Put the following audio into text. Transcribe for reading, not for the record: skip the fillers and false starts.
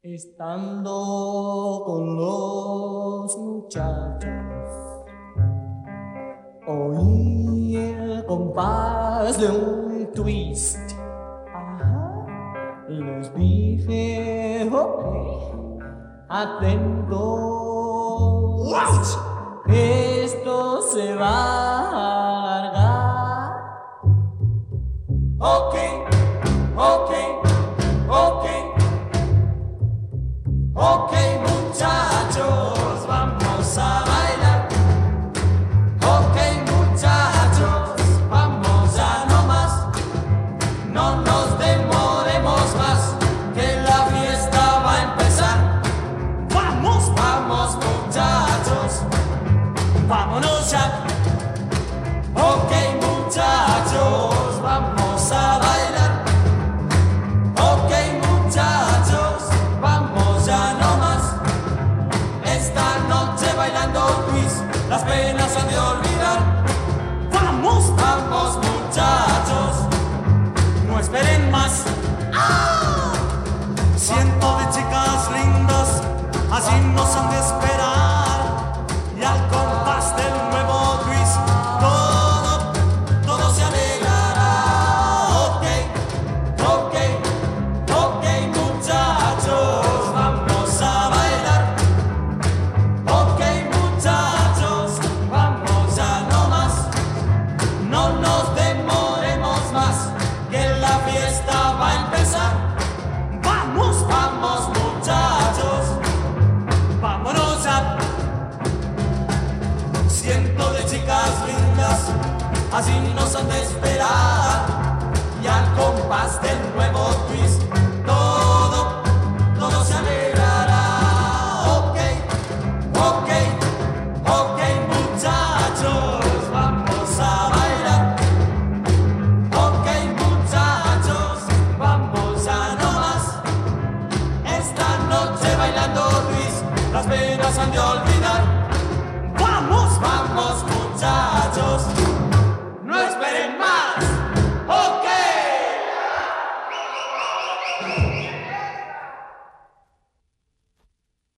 Estando con los muchachos, oí el compás de un twist. Ajá, los dije, ok, atentos. What? Esto se va a alargar. Ok, ok, ok. Ok, muchachos, vamos a bailar. Ok, muchachos, vamos ya no más. No nos demoremos más, que la fiesta va a empezar. Vamos, vamos, muchachos, vámonos ya. Ok, muchachos, vamos a bailar. Ok, muchachos, vamos ya no más. Esta noche bailando twist, las penas han de olvidar. Vamos, vamos, muchachos, no esperen más. ¡Ah! Cientos de chicas lindas, así nos han de esperar. Y al compás del nuevo twist, todo se alegrará. Ok, ok, ok, muchachos, vamos a bailar. Ok, muchachos, vamos ya no más. No nos demoremos más, que la fiesta va a empezar. Vamos, vamos, muchachos, vámonos ya. Cientos de chicas lindas, así nos han de esperar. Y al compás del nuevo twist, todo se alegrará. Ok, ok, ok, muchachos, vamos a bailar. Ok, muchachos, vamos ya no más. Esta noche bailando twist, las penas han de olvidar.